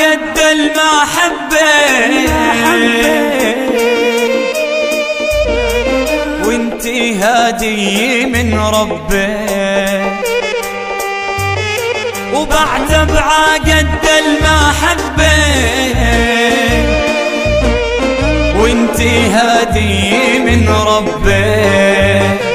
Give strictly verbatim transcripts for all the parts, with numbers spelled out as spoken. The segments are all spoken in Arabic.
قد المحبة وانتي هادي من ربي، وبعد بعقد المحبة وانتي هادي من ربي.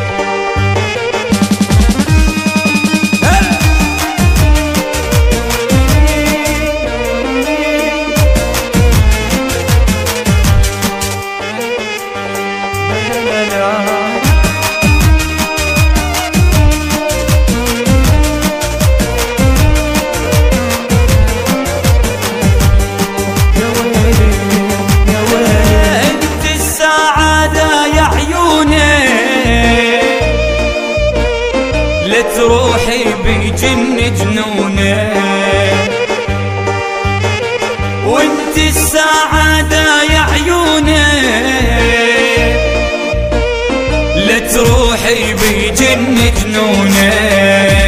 تروحي بجن جنوني وانت السعادة يا عيوني، لا تروحي بجن جنوني.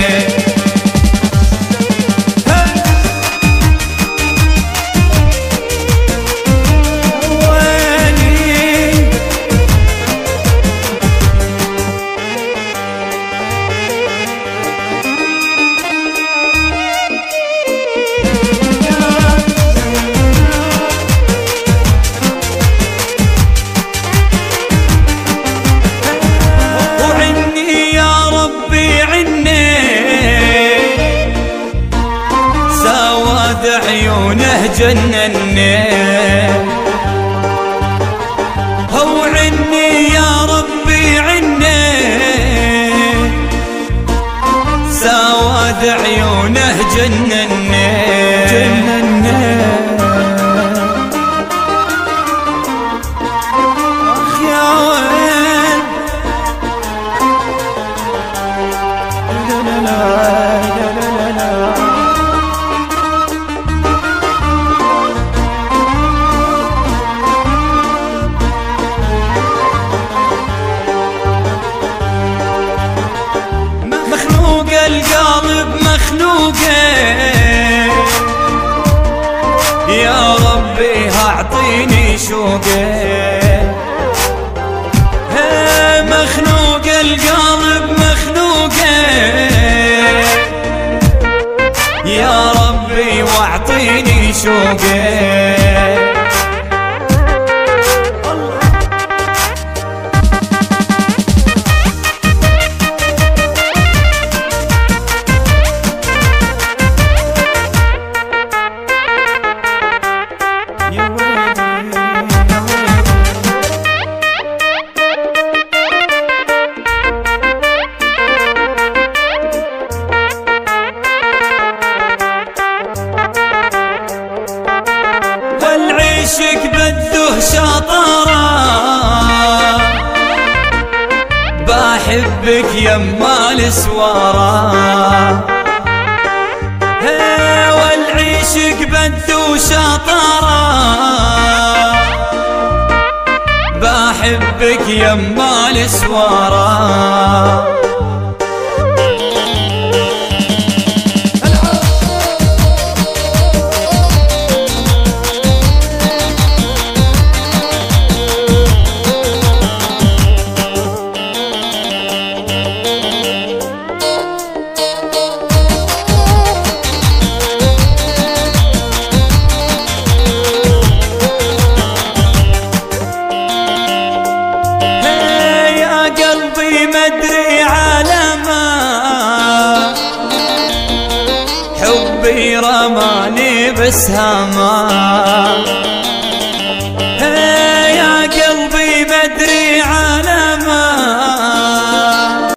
عيونه جنني هو عني يا ربي عني، سواد عيونه جنني جنني. اخ يا وين لا لا لا لا لا القلب مخنوقه يا ربي اعطيني شوقه، مخنوق القلب مخنوقه يا ربي واعطيني شوقه. والعشق بده شطارة بحبك يما السوارة، والعشق بده شطارة بحبك يما السوارة. مدري على ما حبي رماني بسهامه